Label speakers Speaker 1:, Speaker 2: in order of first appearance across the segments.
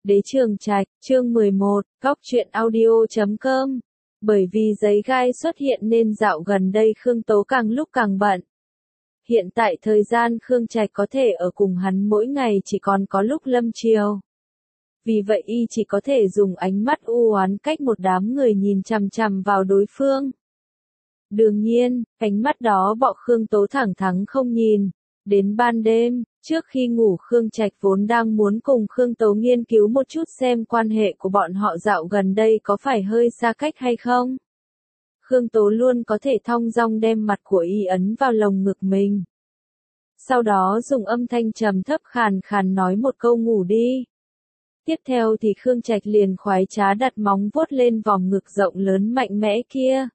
Speaker 1: Đế Trường Trạch, chương 11, Góc truyện audio.com. Bởi vì giấy gai xuất hiện nên dạo gần đây Khương Tố càng lúc càng bận. Hiện tại thời gian Khương Trạch có thể ở cùng hắn mỗi ngày chỉ còn có lúc lâm chiều. Vì vậy y chỉ có thể dùng ánh mắt u oán cách một đám người nhìn chằm chằm vào đối phương. Đương nhiên, ánh mắt đó bọn Khương Tố thẳng thắn không nhìn. Đến ban đêm, trước khi ngủ Khương Trạch vốn đang muốn cùng Khương Tố nghiên cứu một chút xem quan hệ của bọn họ dạo gần đây có phải hơi xa cách hay không. Khương Tố luôn có thể thong dong đem mặt của y ấn vào lồng ngực mình. Sau đó dùng âm thanh trầm thấp khàn khàn nói một câu ngủ đi. Tiếp theo thì Khương Trạch liền khoái trá đặt móng vuốt lên vòng ngực rộng lớn mạnh mẽ kia.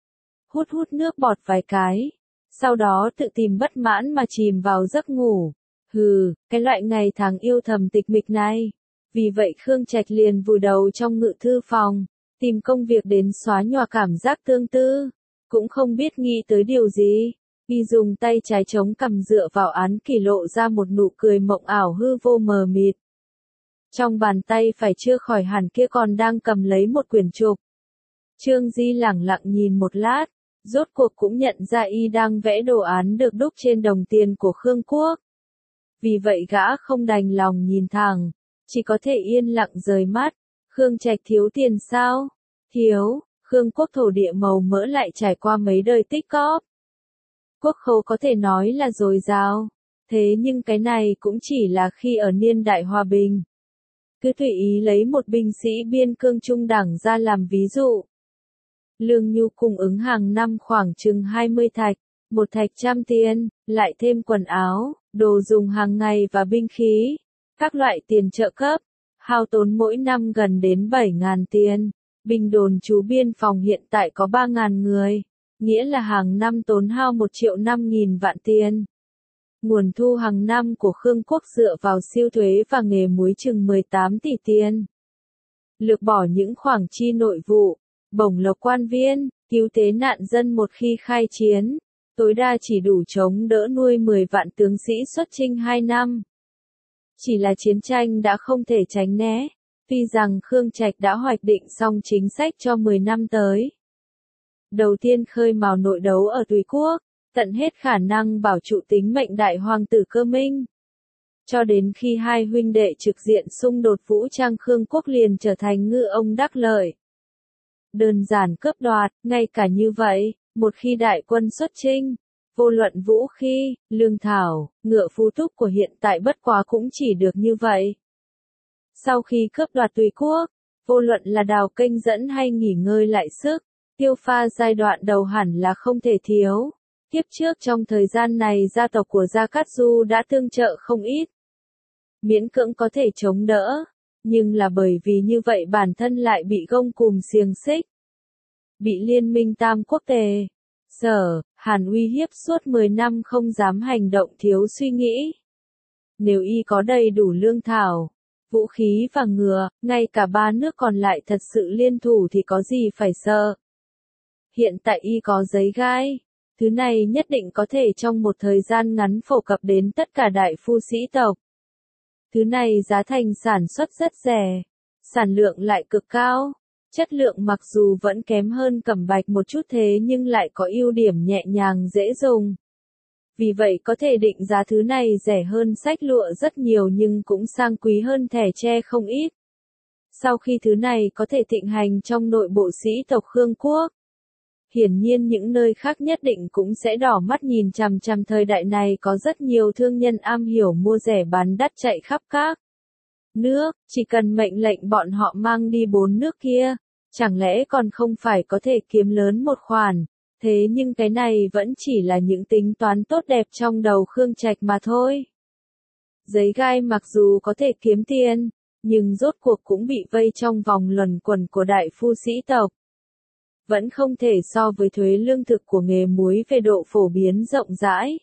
Speaker 1: Hút hút nước bọt vài cái. Sau đó tự tìm bất mãn mà chìm vào giấc ngủ. Hừ, cái loại ngày tháng yêu thầm tịch mịch này. Vì vậy Khương Trạch liền vùi đầu trong ngự thư phòng, tìm công việc đến xóa nhòa cảm giác tương tư. Cũng không biết nghĩ tới điều gì. Y dùng tay trái chống cằm dựa vào án kỷ lộ ra một nụ cười mộng ảo hư vô mờ mịt. Trong bàn tay phải chưa khỏi hẳn kia còn đang cầm lấy một quyển trục. Trương Di lẳng lặng nhìn một lát. Rốt cuộc cũng nhận ra y đang vẽ đồ án được đúc trên đồng tiền của Khương Quốc. Vì vậy gã không đành lòng nhìn thẳng, chỉ có thể yên lặng rời mắt. Khương Trạch thiếu tiền sao? Thiếu, Khương Quốc thổ địa màu mỡ lại trải qua mấy đời tích cóp. Quốc khố có thể nói là dồi dào, thế nhưng cái này cũng chỉ là khi ở niên đại hòa bình. Cứ tùy ý lấy một binh sĩ biên cương trung đẳng ra làm ví dụ. Lương nhu cung ứng hàng năm khoảng chừng 20 thạch, một thạch 100 tiền, lại thêm quần áo, đồ dùng hàng ngày và binh khí, các loại tiền trợ cấp, hao tốn mỗi năm gần đến 7.000 tiền. Binh đồn trú biên phòng hiện tại có 3.000 người, nghĩa là hàng năm tốn hao 1.500.000 vạn tiền. Nguồn thu hàng năm của Khương Quốc dựa vào siêu thuế và nghề muối chừng 18 tỷ tiền. Lược bỏ những khoản chi nội vụ, bổng lộc quan viên, cứu tế nạn dân một khi khai chiến, tối đa chỉ đủ chống đỡ nuôi 10 vạn tướng sĩ xuất chinh 2 năm. Chỉ là chiến tranh đã không thể tránh né, tuy rằng Khương Trạch đã hoạch định xong chính sách cho 10 năm tới. Đầu tiên khơi mào nội đấu ở Tùy Quốc, tận hết khả năng bảo trụ tính mệnh đại hoàng tử Cơ Minh. Cho đến khi hai huynh đệ trực diện xung đột vũ trang Khương Quốc liền trở thành ngư ông đắc lợi. Đơn giản cướp đoạt, ngay cả như vậy, một khi đại quân xuất chinh, vô luận vũ khí, lương thảo, ngựa phú túc của hiện tại bất quá cũng chỉ được như vậy. Sau khi cướp đoạt Tùy Quốc, vô luận là đào kênh dẫn hay nghỉ ngơi lại sức, tiêu pha giai đoạn đầu hẳn là không thể thiếu. Tiếp trước trong thời gian này gia tộc của Gia Cát Du đã tương trợ không ít. Miễn cưỡng có thể chống đỡ. Nhưng là bởi vì như vậy bản thân lại bị gông cùm xiềng xích. Bị liên minh Tam Quốc Tề, Sở, Hàn uy hiếp suốt 10 năm không dám hành động thiếu suy nghĩ. Nếu y có đầy đủ lương thảo, vũ khí và ngựa, ngay cả 3 nước còn lại thật sự liên thủ thì có gì phải sợ. Hiện tại y có giấy gai. Thứ này nhất định có thể trong một thời gian ngắn phổ cập đến tất cả đại phu sĩ tộc. Thứ này giá thành sản xuất rất rẻ, sản lượng lại cực cao, chất lượng mặc dù vẫn kém hơn cẩm bạch một chút thế nhưng lại có ưu điểm nhẹ nhàng dễ dùng. Vì vậy có thể định giá thứ này rẻ hơn xách lụa rất nhiều nhưng cũng sang quý hơn thẻ tre không ít. Sau khi thứ này có thể thịnh hành trong nội bộ sĩ tộc Khương Quốc, hiển nhiên những nơi khác nhất định cũng sẽ đỏ mắt nhìn chằm chằm thời đại này có rất nhiều thương nhân am hiểu mua rẻ bán đắt chạy khắp các nước, chỉ cần mệnh lệnh bọn họ mang đi 4 nước kia, chẳng lẽ còn không phải có thể kiếm lớn một khoản, thế nhưng cái này vẫn chỉ là những tính toán tốt đẹp trong đầu Khương Trạch mà thôi. Giấy gai mặc dù có thể kiếm tiền, nhưng rốt cuộc cũng bị vây trong vòng luẩn quẩn của đại phu sĩ tộc. Vẫn không thể so với thuế lương thực của nghề muối về độ phổ biến rộng rãi.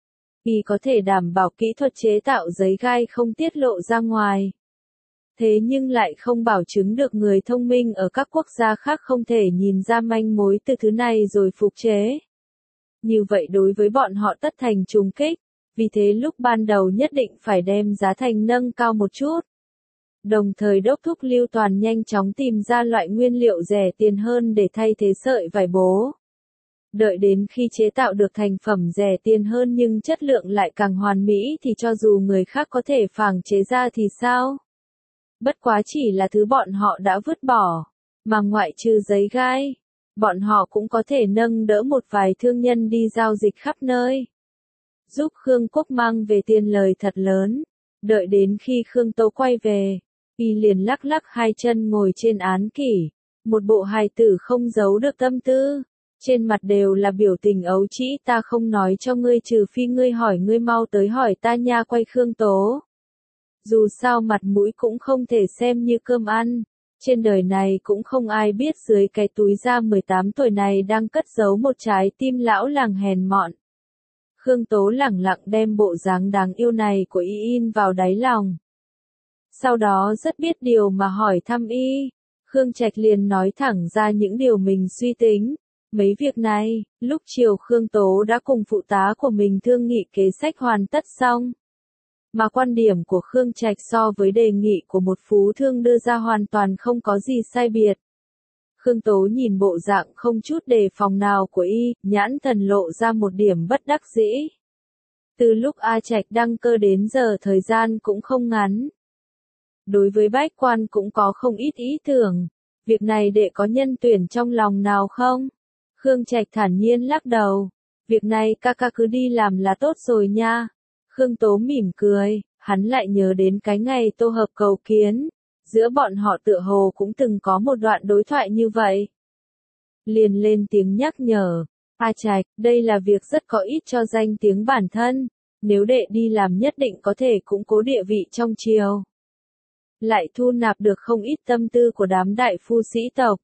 Speaker 1: Y có thể đảm bảo kỹ thuật chế tạo giấy gai không tiết lộ ra ngoài. Thế nhưng lại không bảo chứng được người thông minh ở các quốc gia khác không thể nhìn ra manh mối từ thứ này rồi phục chế. Như vậy đối với bọn họ tất thành trùng kích, vì thế lúc ban đầu nhất định phải đem giá thành nâng cao một chút. Đồng thời đốc thúc Lưu Toàn nhanh chóng tìm ra loại nguyên liệu rẻ tiền hơn để thay thế sợi vải bố. Đợi đến khi chế tạo được thành phẩm rẻ tiền hơn nhưng chất lượng lại càng hoàn mỹ thì cho dù người khác có thể phàng chế ra thì sao? Bất quá chỉ là thứ bọn họ đã vứt bỏ, mà ngoại trừ giấy gai, bọn họ cũng có thể nâng đỡ một vài thương nhân đi giao dịch khắp nơi. Giúp Khương Quốc mang về tiền lời thật lớn. Đợi đến khi Khương Tố quay về, y liền lắc lắc hai chân ngồi trên án kỷ, một bộ hài tử không giấu được tâm tư. Trên mặt đều là biểu tình ấu trĩ, ta không nói cho ngươi trừ phi ngươi hỏi, ngươi mau tới hỏi ta nha, quay Khương Tố. Dù sao mặt mũi cũng không thể xem như cơm ăn. Trên đời này cũng không ai biết dưới cái túi da 18 tuổi này đang cất giấu một trái tim lão làng hèn mọn. Khương Tố lẳng lặng đem bộ dáng đáng yêu này của y in vào đáy lòng. Sau đó rất biết điều mà hỏi thăm y. Khương Trạch liền nói thẳng ra những điều mình suy tính. Mấy việc này, lúc chiều Khương Tố đã cùng phụ tá của mình thương nghị kế sách hoàn tất xong. Mà quan điểm của Khương Trạch so với đề nghị của một phú thương đưa ra hoàn toàn không có gì sai biệt. Khương Tố nhìn bộ dạng không chút đề phòng nào của y, nhãn thần lộ ra một điểm bất đắc dĩ. Từ lúc A Trạch đăng cơ đến giờ thời gian cũng không ngắn. Đối với bách quan cũng có không ít ý tưởng. Việc này đệ có nhân tuyển trong lòng nào không? Khương Trạch thản nhiên lắc đầu. Việc này ca ca cứ đi làm là tốt rồi nha. Khương Tố mỉm cười, hắn lại nhớ đến cái ngày Tô Hợp cầu kiến. Giữa bọn họ tựa hồ cũng từng có một đoạn đối thoại như vậy. Liền lên tiếng nhắc nhở. A Trạch, đây là việc rất có ích cho danh tiếng bản thân. Nếu đệ đi làm nhất định có thể củng cố địa vị trong triều. Lại thu nạp được không ít tâm tư của đám đại phu sĩ tộc.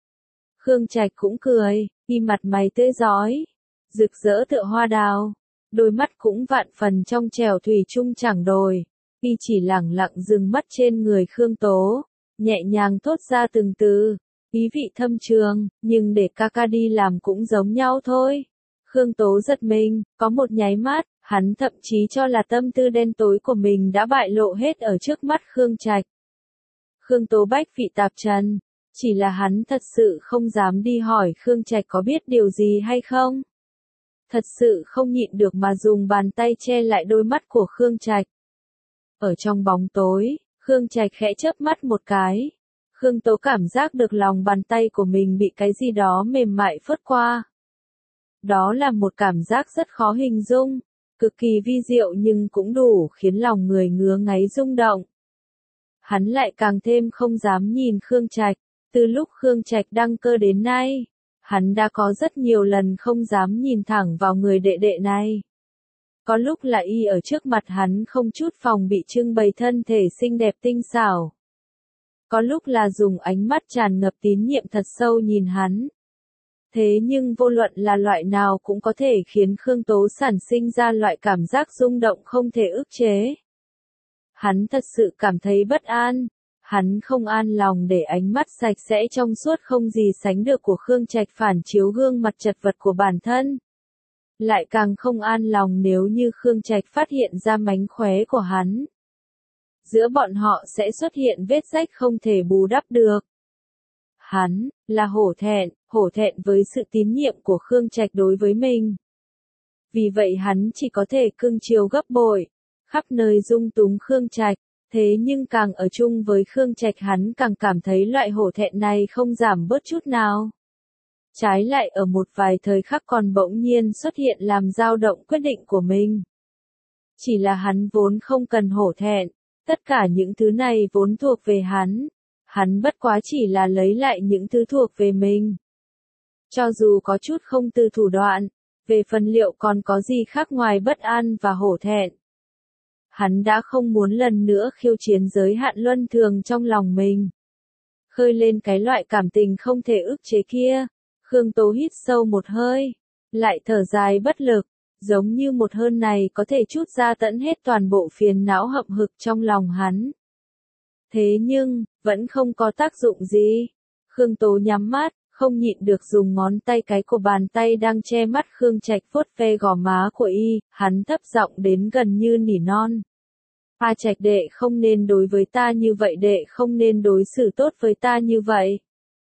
Speaker 1: Khương Trạch cũng cười, y mặt mày tươi rói, rực rỡ tựa hoa đào, đôi mắt cũng vạn phần trong trẻo thủy chung chẳng đổi. Y chỉ lẳng lặng dừng mắt trên người Khương Tố, nhẹ nhàng thốt ra từng từ, ý vị thâm trường, nhưng để ca ca đi làm cũng giống nhau thôi. Khương Tố giật mình, có một nháy mắt, hắn thậm chí cho là tâm tư đen tối của mình đã bại lộ hết ở trước mắt Khương Trạch. Khương Tố bách vị tạp trần, chỉ là hắn thật sự không dám đi hỏi Khương Trạch có biết điều gì hay không. Thật sự không nhịn được mà dùng bàn tay che lại đôi mắt của Khương Trạch. Ở trong bóng tối, Khương Trạch khẽ chớp mắt một cái. Khương Tố cảm giác được lòng bàn tay của mình bị cái gì đó mềm mại phớt qua. Đó là một cảm giác rất khó hình dung, cực kỳ vi diệu nhưng cũng đủ khiến lòng người ngứa ngáy rung động. Hắn lại càng thêm không dám nhìn Khương Trạch. Từ lúc Khương Trạch đăng cơ đến nay, hắn đã có rất nhiều lần không dám nhìn thẳng vào người đệ đệ này. Có lúc là y ở trước mặt hắn không chút phòng bị trưng bày thân thể xinh đẹp tinh xảo. Có lúc là dùng ánh mắt tràn ngập tín nhiệm thật sâu nhìn hắn. Thế nhưng vô luận là loại nào cũng có thể khiến Khương Tố sản sinh ra loại cảm giác rung động không thể ức chế. Hắn thật sự cảm thấy bất an. Hắn không an lòng để ánh mắt sạch sẽ trong suốt không gì sánh được của Khương Trạch phản chiếu gương mặt chật vật của bản thân. Lại càng không an lòng nếu như Khương Trạch phát hiện ra mánh khóe của hắn. Giữa bọn họ sẽ xuất hiện vết rách không thể bù đắp được. Hắn là hổ thẹn với sự tín nhiệm của Khương Trạch đối với mình. Vì vậy hắn chỉ có thể cưng chiều gấp bội, khắp nơi dung túng Khương Trạch. Thế nhưng càng ở chung với Khương Trạch hắn càng cảm thấy loại hổ thẹn này không giảm bớt chút nào. Trái lại ở một vài thời khắc còn bỗng nhiên xuất hiện làm dao động quyết định của mình. Chỉ là hắn vốn không cần hổ thẹn, tất cả những thứ này vốn thuộc về hắn. Hắn bất quá chỉ là lấy lại những thứ thuộc về mình. Cho dù có chút không từ thủ đoạn, về phần liệu còn có gì khác ngoài bất an và hổ thẹn. Hắn đã không muốn lần nữa khiêu chiến giới hạn luân thường trong lòng mình. Khơi lên cái loại cảm tình không thể ức chế kia, Khương Tố hít sâu một hơi, lại thở dài bất lực, giống như một hơi này có thể trút ra tận hết toàn bộ phiền não hậm hực trong lòng hắn. Thế nhưng, vẫn không có tác dụng gì. Khương Tố nhắm mắt, không nhịn được dùng ngón tay cái của bàn tay đang che mắt Khương Trạch vuốt ve gò má của y, hắn thấp giọng đến gần như nỉ non. A Trạch đệ không nên đối với ta như vậy, đệ không nên đối xử tốt với ta như vậy.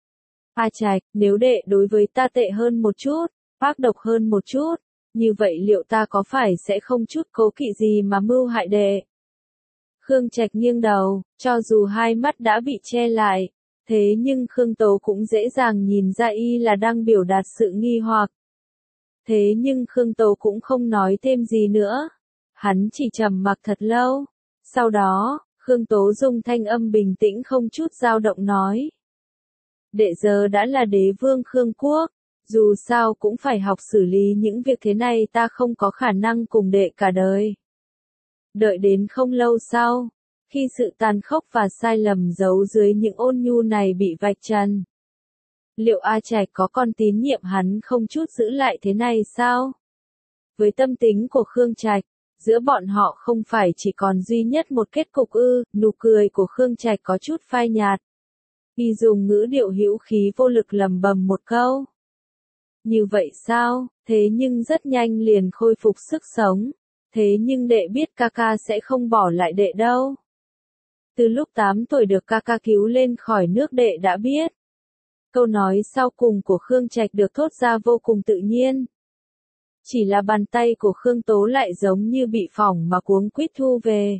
Speaker 1: A Trạch, nếu đệ đối với ta tệ hơn một chút, ác độc hơn một chút, như vậy liệu ta có phải sẽ không chút cố kỵ gì mà mưu hại đệ? Khương Trạch nghiêng đầu, cho dù hai mắt đã bị che lại, thế nhưng Khương Tố cũng dễ dàng nhìn ra y là đang biểu đạt sự nghi hoặc. Thế nhưng Khương Tố cũng không nói thêm gì nữa. Hắn chỉ trầm mặc thật lâu. Sau đó, Khương Tố dùng thanh âm bình tĩnh không chút dao động nói. Đệ giờ đã là đế vương Khương Quốc, dù sao cũng phải học xử lý những việc thế này, ta không có khả năng cùng đệ cả đời. Đợi đến không lâu sau, khi sự tàn khốc và sai lầm giấu dưới những ôn nhu này bị vạch trần, liệu A Trạch có còn tín nhiệm hắn không chút giữ lại thế này sao? Với tâm tính của Khương Trạch, giữa bọn họ không phải chỉ còn duy nhất một kết cục ư? Nụ cười của Khương Trạch có chút phai nhạt. Y dùng ngữ điệu hữu khí vô lực lầm bầm một câu. Như vậy sao? Thế nhưng rất nhanh liền khôi phục sức sống. Thế nhưng đệ biết ca ca sẽ không bỏ lại đệ đâu. Từ lúc 8 tuổi được ca ca cứu lên khỏi nước, đệ đã biết. Câu nói sau cùng của Khương Trạch được thốt ra vô cùng tự nhiên. Chỉ là bàn tay của Khương Tố lại giống như bị phỏng mà cuống quýt thu về.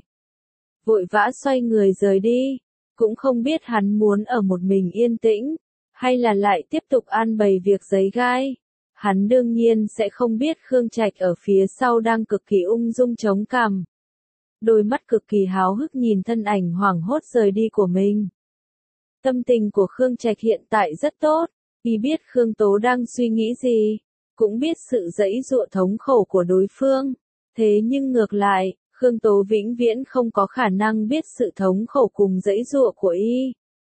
Speaker 1: Vội vã xoay người rời đi. Cũng không biết hắn muốn ở một mình yên tĩnh, hay là lại tiếp tục an bày việc giấy gai. Hắn đương nhiên sẽ không biết Khương Trạch ở phía sau đang cực kỳ ung dung chống cằm. Đôi mắt cực kỳ háo hức nhìn thân ảnh hoảng hốt rời đi của mình. Tâm tình của Khương Trạch hiện tại rất tốt, y biết Khương Tố đang suy nghĩ gì, cũng biết sự giãy giụa thống khổ của đối phương. Thế nhưng ngược lại, Khương Tố vĩnh viễn không có khả năng biết sự thống khổ cùng giãy giụa của y.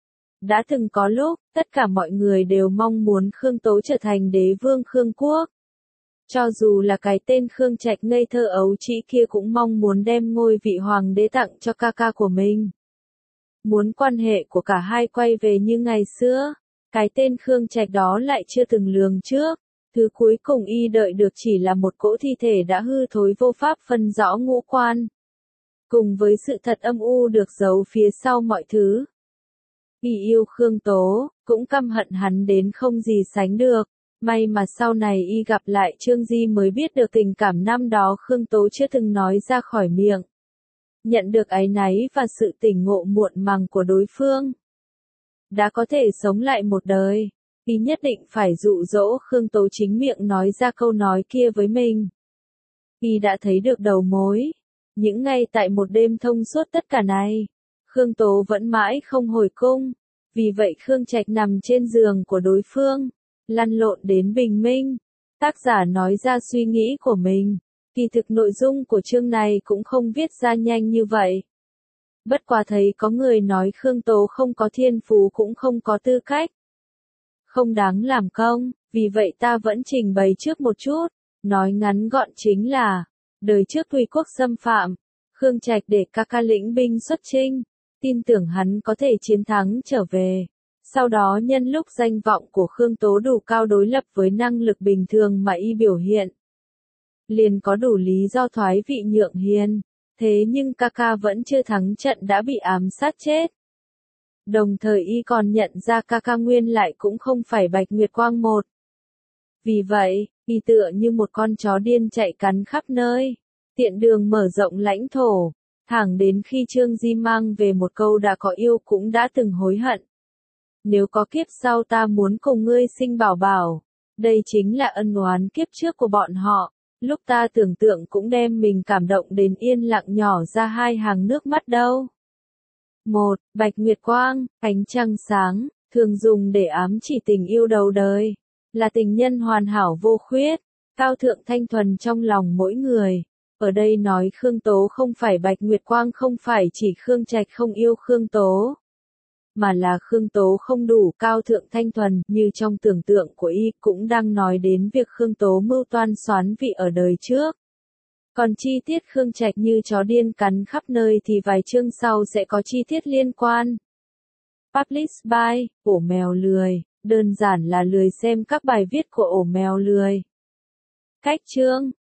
Speaker 1: Đã từng có lúc, tất cả mọi người đều mong muốn Khương Tố trở thành đế vương Khương Quốc. Cho dù là cái tên Khương Trạch ngây thơ ấu trĩ kia cũng mong muốn đem ngôi vị hoàng đế tặng cho ca ca của mình. Muốn quan hệ của cả hai quay về như ngày xưa, cái tên Khương Trạch đó lại chưa từng lường trước. Thứ cuối cùng y đợi được chỉ là một cỗ thi thể đã hư thối vô pháp phân rõ ngũ quan. Cùng với sự thật âm u được giấu phía sau mọi thứ. Y yêu Khương Tố, cũng căm hận hắn đến không gì sánh được. May mà sau này y gặp lại Trương Di mới biết được tình cảm năm đó Khương Tố chưa từng nói ra khỏi miệng. Nhận được áy náy và sự tỉnh ngộ muộn màng của đối phương. Đã có thể sống lại một đời, y nhất định phải dụ dỗ Khương Tố chính miệng nói ra câu nói kia với mình. Y đã thấy được đầu mối. Những ngày tại một đêm thông suốt tất cả này, Khương Tố vẫn mãi không hồi cung. Vì vậy Khương Trạch nằm trên giường của đối phương, lăn lộn đến bình minh. Tác giả nói ra suy nghĩ của mình. Kỳ thực nội dung của chương này cũng không viết ra nhanh như vậy. Bất quá thấy có người nói Khương Tố không có thiên phú cũng không có tư cách. Không đáng làm công, vì vậy ta vẫn trình bày trước một chút. Nói ngắn gọn chính là, đời trước Tùy quốc xâm phạm, Khương Trạch để ca ca lĩnh binh xuất chinh, tin tưởng hắn có thể chiến thắng trở về. Sau đó nhân lúc danh vọng của Khương Tố đủ cao đối lập với năng lực bình thường mà y biểu hiện, liền có đủ lý do thoái vị nhượng hiền. Thế nhưng ca ca vẫn chưa thắng trận đã bị ám sát chết. Đồng thời y còn nhận ra ca ca nguyên lại cũng không phải Bạch Nguyệt Quang một. Vì vậy, y tựa như một con chó điên chạy cắn khắp nơi, tiện đường mở rộng lãnh thổ, thẳng đến khi Trương Di mang về một câu đã có yêu cũng đã từng hối hận. Nếu có kiếp sau ta muốn cùng ngươi sinh bảo bảo, đây chính là ân oán kiếp trước của bọn họ. Lúc ta tưởng tượng cũng đem mình cảm động đến yên lặng nhỏ ra hai hàng nước mắt đâu. 1. Bạch Nguyệt Quang, ánh trăng sáng, thường dùng để ám chỉ tình yêu đầu đời. Là tình nhân hoàn hảo vô khuyết, cao thượng thanh thuần trong lòng mỗi người. Ở đây nói Khương Tố không phải Bạch Nguyệt Quang, không phải chỉ Khương Trạch không yêu Khương Tố, mà là Khương Tố không đủ cao thượng thanh thuần, như trong tưởng tượng của y, cũng đang nói đến việc Khương Tố mưu toan soán vị ở đời trước. Còn chi tiết Khương Trạch như chó điên cắn khắp nơi thì vài chương sau sẽ có chi tiết liên quan. Published by, ổ mèo lười, đơn giản là lười xem các bài viết của ổ mèo lười. Cách chương